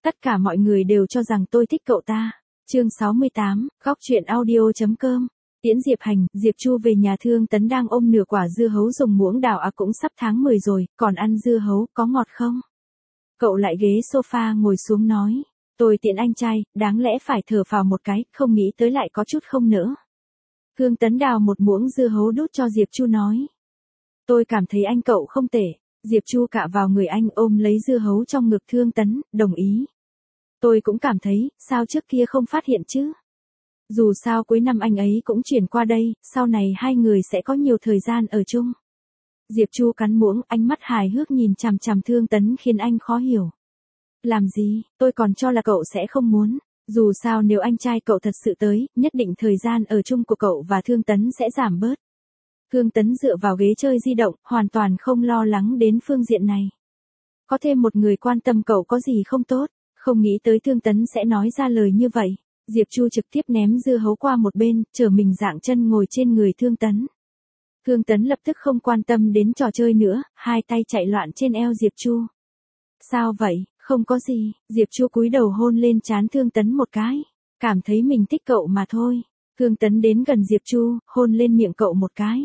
Tất cả mọi người đều cho rằng tôi thích cậu ta. Chương 68, góc truyện audio.com. Tiễn Diệp Hành, Diệp Chu về nhà Thương Tấn đang ôm nửa quả dưa hấu dùng muỗng đào cũng sắp tháng 10 rồi, còn ăn dưa hấu, có ngọt không? Cậu lại ghế sofa ngồi xuống nói. Tôi tiễn anh trai, đáng lẽ phải thở phào một cái, không nghĩ tới lại có chút không nỡ. Thương Tấn đào một muỗng dưa hấu đút cho Diệp Chu nói. Tôi cảm thấy anh cậu không tệ. Diệp Chu cạ vào người anh ôm lấy dưa hấu trong ngực Thương Tấn, đồng ý. Tôi cũng cảm thấy, sao trước kia không phát hiện chứ? Dù sao cuối năm anh ấy cũng chuyển qua đây, sau này hai người sẽ có nhiều thời gian ở chung. Diệp Chu cắn muỗng, ánh mắt hài hước nhìn chằm chằm Thương Tấn khiến anh khó hiểu. Làm gì, tôi còn cho là cậu sẽ không muốn. Dù sao nếu anh trai cậu thật sự tới, nhất định thời gian ở chung của cậu và Thương Tấn sẽ giảm bớt. Thương Tấn dựa vào ghế chơi di động, hoàn toàn không lo lắng đến phương diện này. Có thêm một người quan tâm cậu có gì không tốt, không nghĩ tới Thương Tấn sẽ nói ra lời như vậy. Diệp Chu trực tiếp ném dưa hấu qua một bên, trở mình dạng chân ngồi trên người Thương Tấn. Thương Tấn lập tức không quan tâm đến trò chơi nữa, hai tay chạy loạn trên eo Diệp Chu. Sao vậy, không có gì, Diệp Chu cúi đầu hôn lên trán Thương Tấn một cái. Cảm thấy mình thích cậu mà thôi. Thương Tấn đến gần Diệp Chu, hôn lên miệng cậu một cái.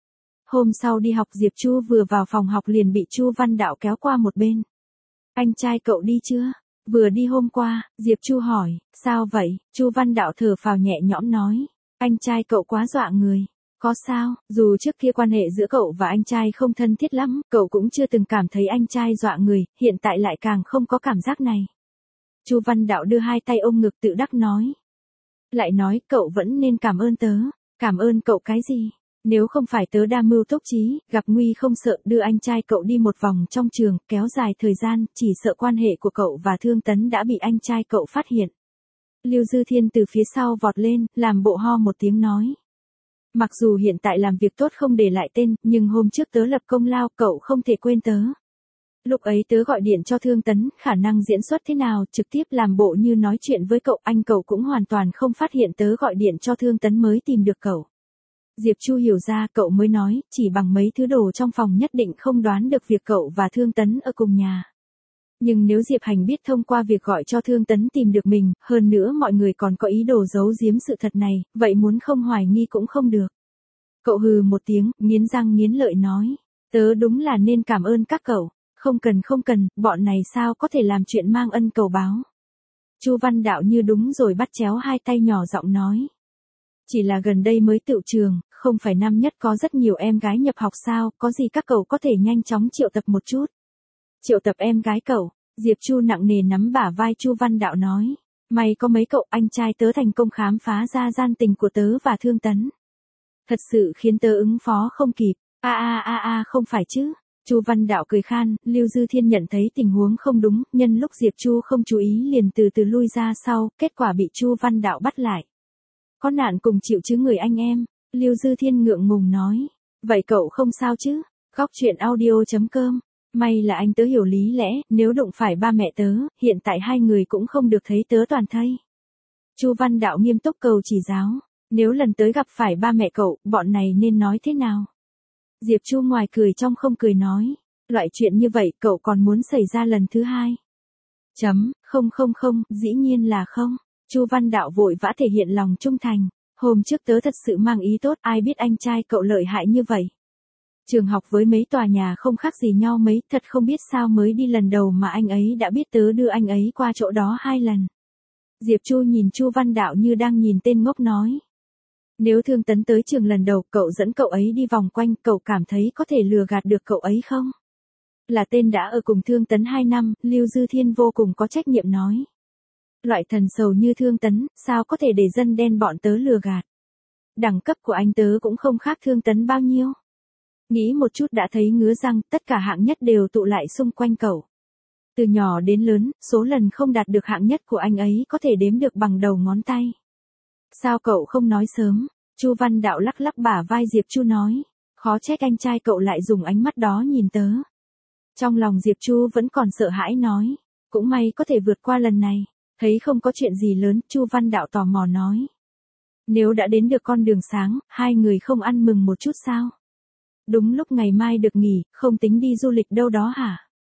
Hôm sau đi học Diệp Chu vừa vào phòng học liền bị Chu Văn Đạo kéo qua một bên. Anh trai cậu đi chưa? Vừa đi hôm qua, Diệp Chu hỏi, sao vậy? Chu Văn Đạo thở phào nhẹ nhõm nói, anh trai cậu quá dọa người. Có sao, dù trước kia quan hệ giữa cậu và anh trai không thân thiết lắm, cậu cũng chưa từng cảm thấy anh trai dọa người, hiện tại lại càng không có cảm giác này. Chu Văn Đạo đưa hai tay ôm ngực tự đắc nói. Lại nói, cậu vẫn nên cảm ơn tớ. Cảm ơn cậu cái gì? Nếu không phải tớ đa mưu túc trí, gặp nguy không sợ đưa anh trai cậu đi một vòng trong trường, kéo dài thời gian, chỉ sợ quan hệ của cậu và Thương Tấn đã bị anh trai cậu phát hiện. Lưu Dư Thiên từ phía sau vọt lên, làm bộ ho một tiếng nói. Mặc dù hiện tại làm việc tốt không để lại tên, nhưng hôm trước tớ lập công lao, cậu không thể quên tớ. Lúc ấy tớ gọi điện cho Thương Tấn, khả năng diễn xuất thế nào, trực tiếp làm bộ như nói chuyện với cậu, anh cậu cũng hoàn toàn không phát hiện tớ gọi điện cho Thương Tấn mới tìm được cậu. Diệp Chu hiểu ra, cậu mới nói, chỉ bằng mấy thứ đồ trong phòng nhất định không đoán được việc cậu và Thương Tấn ở cùng nhà. Nhưng nếu Diệp Hành biết thông qua việc gọi cho Thương Tấn tìm được mình, hơn nữa mọi người còn có ý đồ giấu giếm sự thật này, vậy muốn không hoài nghi cũng không được. Cậu hừ một tiếng, nghiến răng nghiến lợi nói, tớ đúng là nên cảm ơn các cậu, không cần, bọn này sao có thể làm chuyện mang ân cầu báo. Chu Văn Đạo như đúng rồi bắt chéo hai tay nhỏ giọng nói. Chỉ là gần đây mới tựu trường, không phải năm nhất có rất nhiều em gái nhập học sao, có gì các cậu có thể nhanh chóng triệu tập một chút. Triệu tập em gái cậu, Diệp Chu nặng nề nắm bả vai Chu Văn Đạo nói. May có mấy cậu anh trai tớ thành công khám phá ra gian tình của tớ và Thương Tấn. Thật sự khiến tớ ứng phó không kịp, không phải chứ. Chu Văn Đạo cười khan, Lưu Dư Thiên nhận thấy tình huống không đúng, nhân lúc Diệp Chu không chú ý liền từ từ lui ra sau, kết quả bị Chu Văn Đạo bắt lại. Có nạn cùng chịu chứ người anh em, Lưu Dư Thiên ngượng ngùng nói. Vậy cậu không sao chứ? Góc truyện audio.com. May là anh tớ hiểu lý lẽ, nếu đụng phải ba mẹ tớ, hiện tại hai người cũng không được thấy tớ toàn thây. Chu Văn Đạo nghiêm túc cầu chỉ giáo, nếu lần tới gặp phải ba mẹ cậu, bọn này nên nói thế nào? Diệp Chu ngoài cười trong không cười nói, loại chuyện như vậy cậu còn muốn xảy ra lần thứ hai? Không, dĩ nhiên là không. Chu Văn Đạo vội vã thể hiện lòng trung thành, hôm trước tớ thật sự mang ý tốt, ai biết anh trai cậu lợi hại như vậy. Trường học với mấy tòa nhà không khác gì nhau mấy, thật không biết sao mới đi lần đầu mà anh ấy đã biết tớ đưa anh ấy qua chỗ đó 2 lần. Diệp Chu nhìn Chu Văn Đạo như đang nhìn tên ngốc nói. Nếu Thương Tấn tới trường lần đầu, cậu dẫn cậu ấy đi vòng quanh, cậu cảm thấy có thể lừa gạt được cậu ấy không? Là tên đã ở cùng Thương Tấn 2 năm, Lưu Dư Thiên vô cùng có trách nhiệm nói. Loại thần sầu như Thương Tấn, sao có thể để dân đen bọn tớ lừa gạt? Đẳng cấp của anh tớ cũng không khác Thương Tấn bao nhiêu. Nghĩ một chút đã thấy ngứa răng, tất cả hạng nhất đều tụ lại xung quanh cậu. Từ nhỏ đến lớn, số lần không đạt được hạng nhất của anh ấy có thể đếm được bằng đầu ngón tay. Sao cậu không nói sớm? Chu Văn Đạo lắc lắc bả vai Diệp Chu nói. Khó trách anh trai cậu lại dùng ánh mắt đó nhìn tớ. Trong lòng Diệp Chu vẫn còn sợ hãi nói. Cũng may có thể vượt qua lần này. Thấy không có chuyện gì lớn, Chu Văn Đạo tò mò nói. Nếu đã đến được con đường sáng, hai người không ăn mừng một chút sao? Đúng lúc ngày mai được nghỉ, không tính đi du lịch đâu đó hả?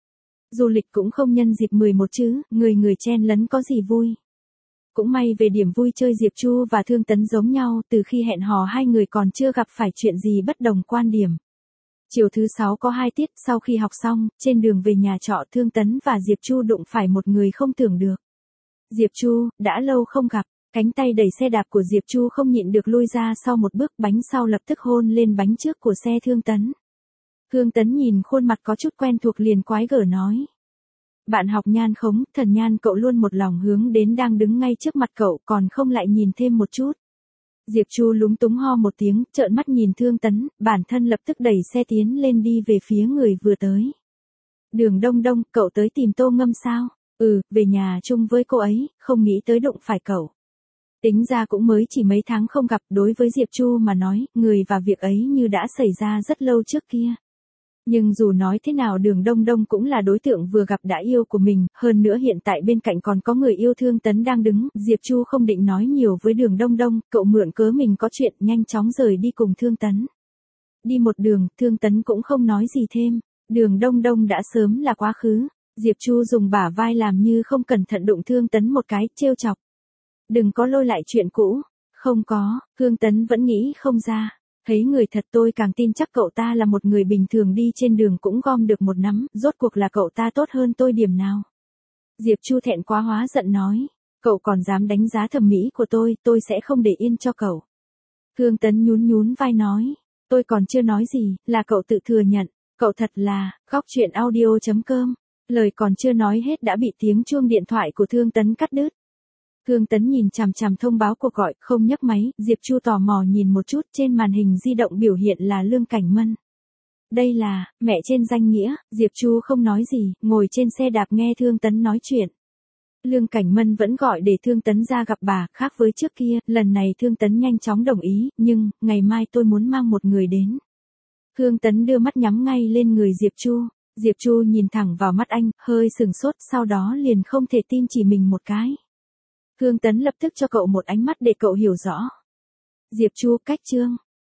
Du lịch cũng không nhân dịp 11 chứ, người người chen lấn có gì vui. Cũng may về điểm vui chơi Diệp Chu và Thương Tấn giống nhau, từ khi hẹn hò hai người còn chưa gặp phải chuyện gì bất đồng quan điểm. Chiều thứ 6 có 2 tiết, sau khi học xong, trên đường về nhà trọ Thương Tấn và Diệp Chu đụng phải một người không tưởng được. Diệp Chu, đã lâu không gặp, cánh tay đẩy xe đạp của Diệp Chu không nhịn được lui ra sau một bước, bánh sau lập tức hôn lên bánh trước của xe Thương Tấn. Thương Tấn nhìn khuôn mặt có chút quen thuộc liền quái gở nói. Bạn học Nhan Khống, thần Nhan cậu luôn một lòng hướng đến đang đứng ngay trước mặt cậu còn không lại nhìn thêm một chút. Diệp Chu lúng túng ho một tiếng, trợn mắt nhìn Thương Tấn, bản thân lập tức đẩy xe tiến lên đi về phía người vừa tới. Đường Đông Đông, cậu tới tìm Tô Ngâm sao? Về nhà chung với cô ấy, không nghĩ tới đụng phải cậu. Tính ra cũng mới chỉ mấy tháng không gặp, đối với Diệp Chu mà nói, người và việc ấy như đã xảy ra rất lâu trước kia. Nhưng dù nói thế nào Đường Đông Đông cũng là đối tượng vừa gặp đã yêu của mình, hơn nữa hiện tại bên cạnh còn có người yêu Thương Tấn đang đứng, Diệp Chu không định nói nhiều với Đường Đông Đông, cậu mượn cớ mình có chuyện, nhanh chóng rời đi cùng Thương Tấn. Đi một đường, Thương Tấn cũng không nói gì thêm, Đường Đông Đông đã sớm là quá khứ, Diệp Chu dùng bả vai làm như không cẩn thận đụng Thương Tấn một cái, trêu chọc. Đừng có lôi lại chuyện cũ, không có, Thương Tấn vẫn nghĩ không ra. Thấy người thật tôi càng tin chắc cậu ta là một người bình thường đi trên đường cũng gom được một nắm, rốt cuộc là cậu ta tốt hơn tôi điểm nào. Diệp Chu thẹn quá hóa giận nói, cậu còn dám đánh giá thẩm mỹ của tôi sẽ không để yên cho cậu. Thương Tấn nhún nhún vai nói, tôi còn chưa nói gì, là cậu tự thừa nhận, cậu thật là, góc chuyện audio.com, lời còn chưa nói hết đã bị tiếng chuông điện thoại của Thương Tấn cắt đứt. Thương Tấn nhìn chằm chằm thông báo cuộc gọi, không nhấc máy, Diệp Chu tò mò nhìn một chút, trên màn hình di động biểu hiện là Lương Cảnh Mân. Đây là, mẹ trên danh nghĩa, Diệp Chu không nói gì, ngồi trên xe đạp nghe Thương Tấn nói chuyện. Lương Cảnh Mân vẫn gọi để Thương Tấn ra gặp bà, khác với trước kia, lần này Thương Tấn nhanh chóng đồng ý, nhưng, ngày mai tôi muốn mang một người đến. Thương Tấn đưa mắt nhắm ngay lên người Diệp Chu. Diệp Chu nhìn thẳng vào mắt anh, hơi sừng sốt, sau đó liền không thể tin chỉ mình một cái. Thương Tấn lập tức cho cậu một ánh mắt để cậu hiểu rõ. Diệp Chu, cách chương.